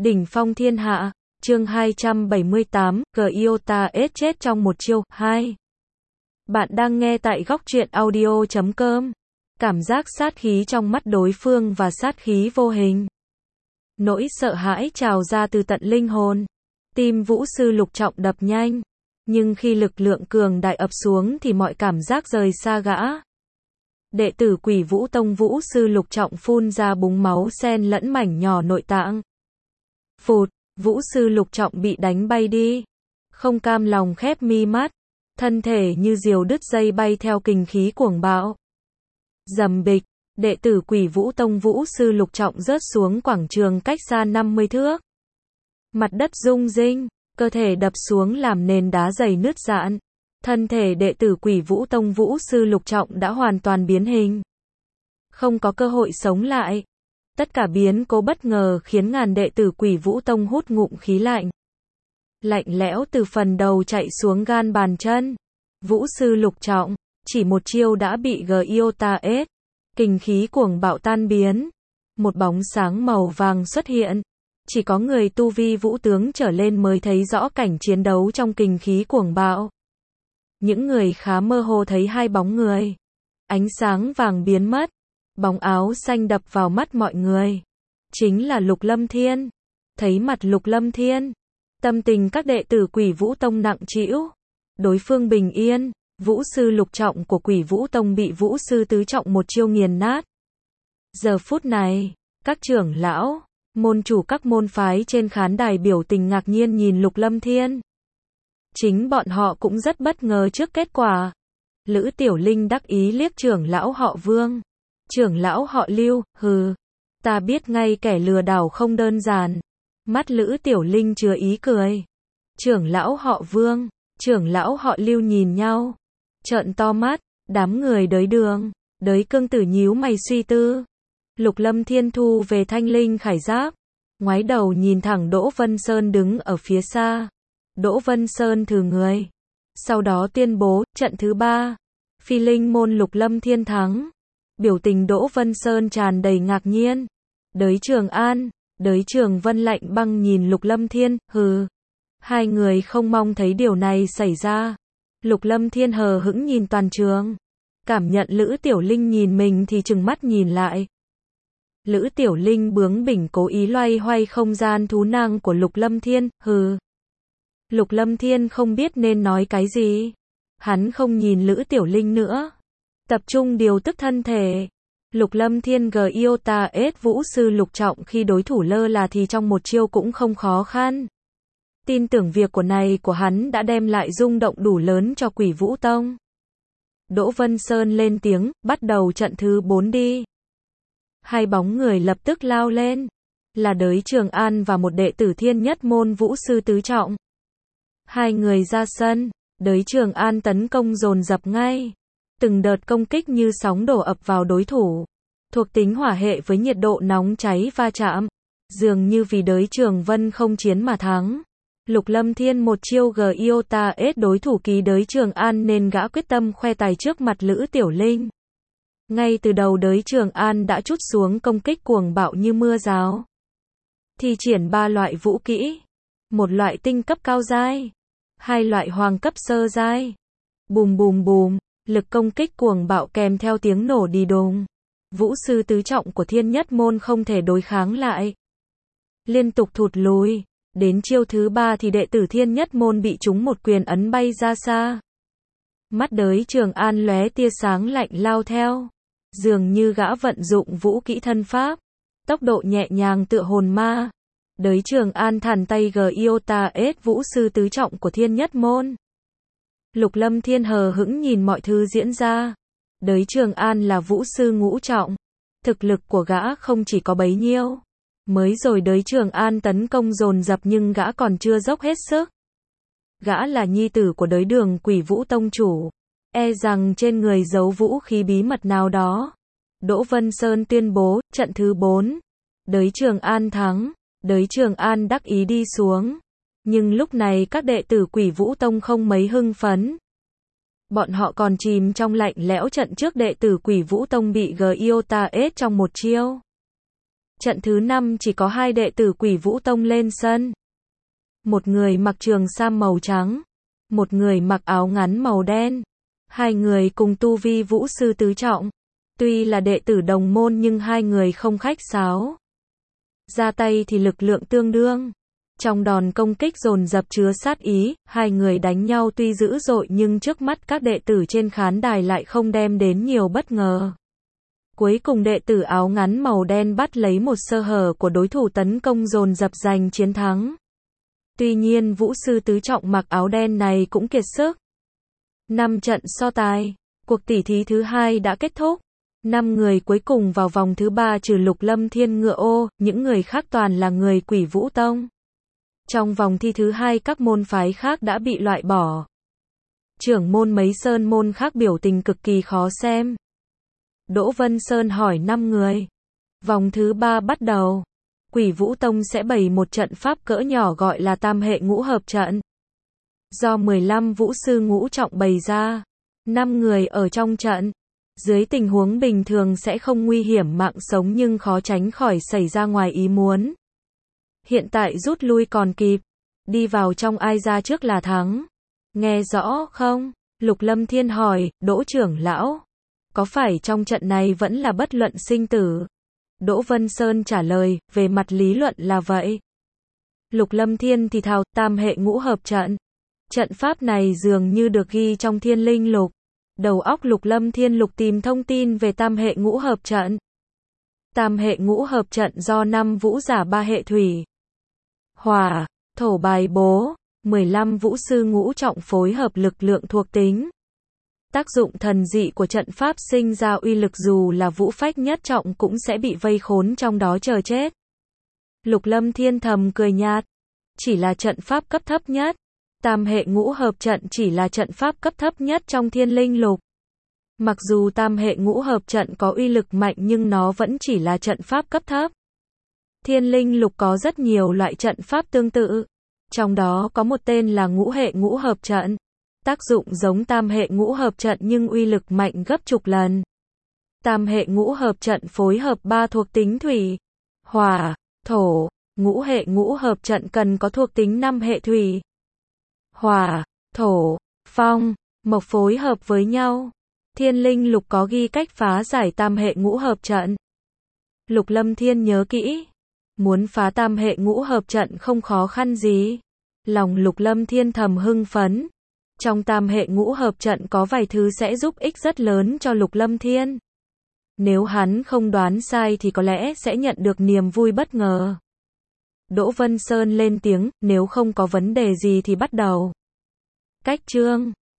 Đỉnh phong thiên hạ, chương 278, Giota S chết trong một chiêu, 2. Bạn đang nghe tại góc truyện audio.com. Cảm giác sát khí trong mắt đối phương và sát khí vô hình. Nỗi sợ hãi trào ra từ tận linh hồn. Tim Vũ Sư Lục Trọng đập nhanh. Nhưng khi lực lượng cường đại ập xuống thì mọi cảm giác rời xa gã. Đệ tử Quỷ Vũ Tông Vũ Sư Lục Trọng phun ra búng máu xen lẫn mảnh nhỏ nội tạng. Phụt, Vũ Sư Lục Trọng bị đánh bay đi. Không cam lòng khép mi mắt. Thân thể như diều đứt dây bay theo kình khí cuồng bạo. Rầm bịch, đệ tử Quỷ Vũ Tông Vũ Sư Lục Trọng rớt xuống quảng trường cách xa 50 thước. Mặt đất rung rinh, cơ thể đập xuống làm nền đá dày nứt rạn. Thân thể đệ tử Quỷ Vũ Tông Vũ Sư Lục Trọng đã hoàn toàn biến hình. Không có cơ hội sống lại. Tất cả biến cố bất ngờ khiến ngàn đệ tử Quỷ Vũ Tông hút ngụm khí lạnh. Lạnh lẽo từ phần đầu chạy xuống gan bàn chân. Vũ Sư Lục Trọng, chỉ một chiêu đã bị Giota S. Kình khí cuồng bạo tan biến. Một bóng sáng màu vàng xuất hiện. Chỉ có người tu vi vũ tướng trở lên mới thấy rõ cảnh chiến đấu trong kình khí cuồng bạo. Những người khá mơ hồ thấy hai bóng người. Ánh sáng vàng biến mất. Bóng áo xanh đập vào mắt mọi người. Chính là Lục Lâm Thiên. Thấy mặt Lục Lâm Thiên, tâm tình các đệ tử Quỷ Vũ Tông nặng trĩu. Đối phương bình yên. Vũ Sư Lục Trọng của Quỷ Vũ Tông bị Vũ Sư Tứ Trọng một chiêu nghiền nát. Giờ phút này, các trưởng lão, môn chủ các môn phái trên khán đài biểu tình ngạc nhiên nhìn Lục Lâm Thiên. Chính bọn họ cũng rất bất ngờ trước kết quả. Lữ Tiểu Linh đắc ý liếc trưởng lão họ Vương. Trưởng lão họ Lưu, hừ. Ta biết ngay kẻ lừa đảo không đơn giản. Mắt Lữ Tiểu Linh chứa ý cười. Trưởng lão họ Vương, trưởng lão họ Lưu nhìn nhau. Trợn to mắt, đám người đới đường. Đới cương tử nhíu mày suy tư. Lục Lâm Thiên thu về thanh linh khải giáp. Ngoái đầu nhìn thẳng Đỗ Vân Sơn đứng ở phía xa. Đỗ Vân Sơn thử người. Sau đó tuyên bố, trận thứ 3. Phi linh môn Lục Lâm Thiên thắng. Biểu tình Đỗ Vân Sơn tràn đầy ngạc nhiên. Đới Trường An, Đới Trường Vân lạnh băng nhìn Lục Lâm Thiên, hừ. Hai người không mong thấy điều này xảy ra. Lục Lâm Thiên hờ hững nhìn toàn trường. Cảm nhận Lữ Tiểu Linh nhìn mình thì trừng mắt nhìn lại. Lữ Tiểu Linh bướng bỉnh cố ý loay hoay không gian thú năng của Lục Lâm Thiên, hừ. Lục Lâm Thiên không biết nên nói cái gì. Hắn không nhìn Lữ Tiểu Linh nữa. Tập trung điều tức thân thể. Lục Lâm Thiên Giota S Vũ Sư Lục Trọng khi đối thủ lơ là thì trong một chiêu cũng không khó khăn. Tin tưởng việc của hắn đã đem lại rung động đủ lớn cho Quỷ Vũ Tông. Đỗ Vân Sơn lên tiếng, bắt đầu trận thứ 4 đi. Hai bóng người lập tức lao lên. Là Đới Trường An và một đệ tử Thiên Nhất Môn Vũ Sư Tứ Trọng. Hai người ra sân. Đới Trường An tấn công dồn dập ngay. Từng đợt công kích như sóng đổ ập vào đối thủ. Thuộc tính hỏa hệ với nhiệt độ nóng cháy va chạm. Dường như vì Đới Trường Vân không chiến mà thắng. Lục Lâm Thiên một chiêu Giota S đối thủ kỳ Đới Trường An nên gã quyết tâm khoe tài trước mặt Lữ Tiểu Linh. Ngay từ đầu Đới Trường An đã trút xuống công kích cuồng bạo như mưa rào. Thi triển 3 loại vũ kỹ. Một loại tinh cấp cao giai. 2 loại hoàng cấp sơ giai. Bùm bùm bùm. Lực công kích cuồng bạo kèm theo tiếng nổ đi đùng. Vũ Sư Tứ Trọng của Thiên Nhất Môn không thể đối kháng lại. Liên tục thụt lùi. Đến chiêu thứ 3 thì đệ tử Thiên Nhất Môn bị trúng một quyền ấn bay ra xa. Mắt Đới Trường An lóe tia sáng lạnh lao theo. Dường như gã vận dụng vũ kỹ thân pháp. Tốc độ nhẹ nhàng tựa hồn ma. Đới Trường An thản tay Giota S Vũ Sư Tứ Trọng của Thiên Nhất Môn. Lục Lâm Thiên hờ hững nhìn mọi thứ diễn ra. Đới Trường An là Vũ Sư Ngũ Trọng. Thực lực của gã không chỉ có bấy nhiêu. Mới rồi Đới Trường An tấn công dồn dập nhưng gã còn chưa dốc hết sức. Gã là nhi tử của Đới Đường Quỷ Vũ Tông chủ. E rằng trên người giấu vũ khí bí mật nào đó. Đỗ Vân Sơn tuyên bố, trận thứ 4. Đới Trường An thắng. Đới Trường An đắc ý đi xuống. Nhưng lúc này các đệ tử Quỷ Vũ Tông không mấy hưng phấn. Bọn họ còn chìm trong lạnh lẽo trận trước đệ tử Quỷ Vũ Tông bị Giota S trong một chiêu. Trận thứ 5 chỉ có 2 đệ tử Quỷ Vũ Tông lên sân. Một người mặc trường sam màu trắng, một người mặc áo ngắn màu đen. Hai người cùng tu vi vũ sư tứ trọng. Tuy là đệ tử đồng môn nhưng hai người không khách sáo. Ra tay thì lực lượng tương đương. Trong đòn công kích dồn dập chứa sát ý, hai người đánh nhau tuy dữ dội nhưng trước mắt các đệ tử trên khán đài lại không đem đến nhiều bất ngờ. Cuối cùng đệ tử áo ngắn màu đen bắt lấy một sơ hở của đối thủ tấn công dồn dập giành chiến thắng. Tuy nhiên vũ sư tứ trọng mặc áo đen này cũng kiệt sức. 5 trận so tài, cuộc tỉ thí thứ 2 đã kết thúc. 5 người cuối cùng vào vòng thứ 3 trừ Lục Lâm Thiên Ngựa Ô, những người khác toàn là người Quỷ Vũ Tông. Trong vòng thi thứ 2 các môn phái khác đã bị loại bỏ. Trưởng môn mấy sơn môn khác biểu tình cực kỳ khó xem. Đỗ Vân Sơn hỏi 5 người. Vòng thứ 3 bắt đầu. Quỷ Vũ Tông sẽ bày một trận pháp cỡ nhỏ gọi là Tam Hệ Ngũ Hợp Trận. Do 15 vũ sư ngũ trọng bày ra. 5 người ở trong trận. Dưới tình huống bình thường sẽ không nguy hiểm mạng sống nhưng khó tránh khỏi xảy ra ngoài ý muốn. Hiện tại rút lui còn kịp. Đi vào trong ai ra trước là thắng. Nghe rõ không? Lục Lâm Thiên hỏi, Đỗ trưởng lão. Có phải trong trận này vẫn là bất luận sinh tử? Đỗ Vân Sơn trả lời, về mặt lý luận là vậy. Lục Lâm Thiên thì thào, Tam Hệ Ngũ Hợp Trận. Trận pháp này dường như được ghi trong Thiên Linh Lục. Đầu óc Lục Lâm Thiên lục tìm thông tin về Tam Hệ Ngũ Hợp Trận. Tam Hệ Ngũ Hợp Trận do 5 vũ giả 3 hệ thủy, hỏa, thổ bài bố, 15 vũ sư ngũ trọng phối hợp lực lượng thuộc tính. Tác dụng thần dị của trận pháp sinh ra uy lực dù là vũ phách nhất trọng cũng sẽ bị vây khốn trong đó chờ chết. Lục Lâm Thiên thầm cười nhạt. Chỉ là trận pháp cấp thấp nhất. Tam Hệ Ngũ Hợp Trận chỉ là trận pháp cấp thấp nhất trong Thiên Linh Lục. Mặc dù Tam Hệ Ngũ Hợp Trận có uy lực mạnh nhưng nó vẫn chỉ là trận pháp cấp thấp. Thiên Linh Lục có rất nhiều loại trận pháp tương tự. Trong đó có một tên là Ngũ Hệ Ngũ Hợp Trận. Tác dụng giống Tam Hệ Ngũ Hợp Trận nhưng uy lực mạnh gấp chục lần. Tam Hệ Ngũ Hợp Trận phối hợp 3 thuộc tính thủy, hỏa, thổ. Ngũ Hệ Ngũ Hợp Trận cần có thuộc tính 5 hệ thủy, hỏa, thổ, phong, mộc phối hợp với nhau. Thiên Linh Lục có ghi cách phá giải Tam Hệ Ngũ Hợp Trận. Lục Lâm Thiên nhớ kỹ. Muốn phá Tam Hệ Ngũ Hợp Trận không khó khăn gì. Lòng Lục Lâm Thiên thầm hưng phấn. Trong Tam Hệ Ngũ Hợp Trận có vài thứ sẽ giúp ích rất lớn cho Lục Lâm Thiên. Nếu hắn không đoán sai thì có lẽ sẽ nhận được niềm vui bất ngờ. Đỗ Vân Sơn lên tiếng, nếu không có vấn đề gì thì bắt đầu. Cách chương